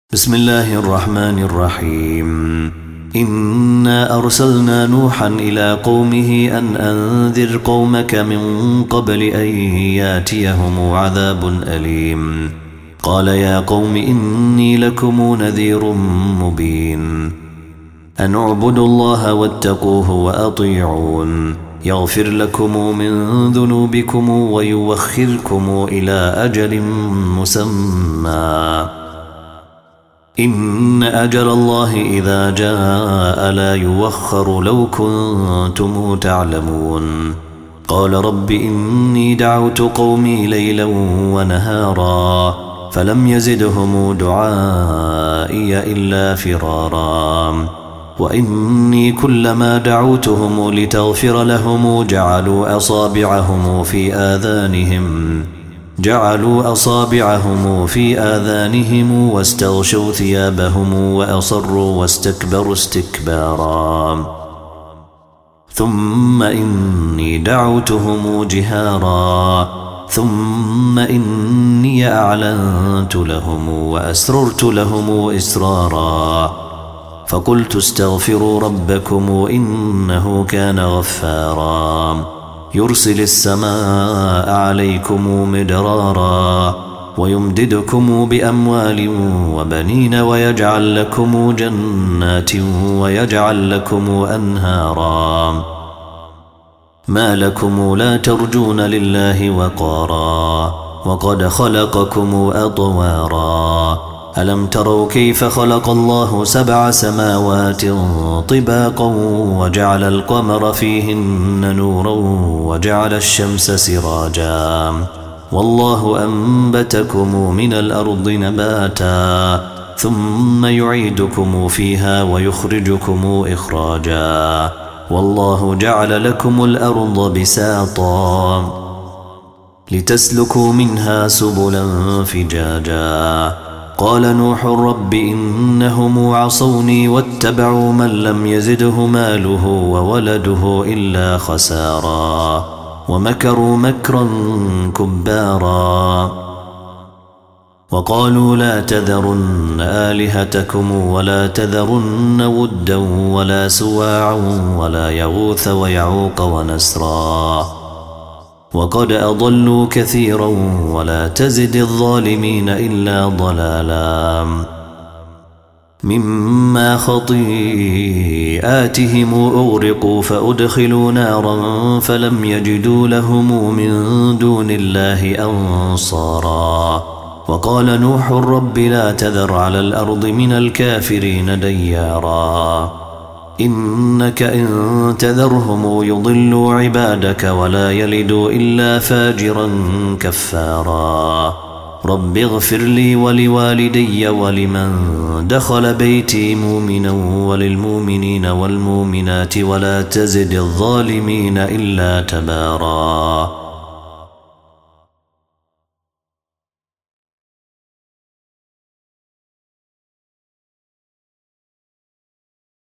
بسم الله الرحمن الرحيم. إنا أرسلنا نوحا إلى قومه أن أنذر قومك من قبل أن ياتيهم عذاب أليم. قال يا قوم إني لكم نذير مبين أن اعبدوا الله واتقوه وأطيعون يغفر لكم من ذنوبكم ويوخركم إلى أجل مسمى إن أجل الله إذا جاء لا يوخر لو كنتم تعلمون. قال رب إني دعوت قومي ليلا ونهارا فلم يزدهم دعائي إلا فرارا وإني كلما دعوتهم لتغفر لهم جعلوا أصابعهم في آذانهم واستغشوا ثيابهم وأصروا واستكبروا استكبارا ثم إني دعوتهم جهارا ثم إني أعلنت لهم وأسررت لهم إسرارا فقلت استغفروا ربكم إنه كان غفارا يرسل السماء عليكم مدرارا ويمددكم بأموال وبنين ويجعل لكم جنات ويجعل لكم أنهارا ما لكم لا ترجون لله وقارا وقد خلقكم أطوارا ألم تروا كيف خلق الله 7 سماوات طباقا وجعل القمر فيهن نورا وجعل الشمس سراجا والله أنبتكم من الأرض نباتا ثم يعيدكم فيها ويخرجكم إخراجا والله جعل لكم الأرض بساطا لتسلكوا منها سبلا فجاجا قال نوح رب إنهم عصوني واتبعوا من لم يزده ماله وولده إلا خسارا ومكروا مكرا كبارا وقالوا لا تذرن آلهتكم ولا تذرن ودا ولا سواعا ولا يغوث ويعوق ونسرا وقد أضلوا كثيرا ولا تزد الظالمين إلا ضلالا مما خطيئاتهم أغرقوا فأدخلوا نارا فلم يجدوا لهم من دون الله أنصارا وقال نوح رب لا تذر على الأرض من الكافرين ديارا إنك إن تذرهم يضلوا عبادك ولا يلدوا إلا فاجرا كفارا رب اغفر لي ولوالدي ولمن دخل بيتي مؤمنا وللمؤمنين والمؤمنات ولا تزد الظالمين إلا تبارا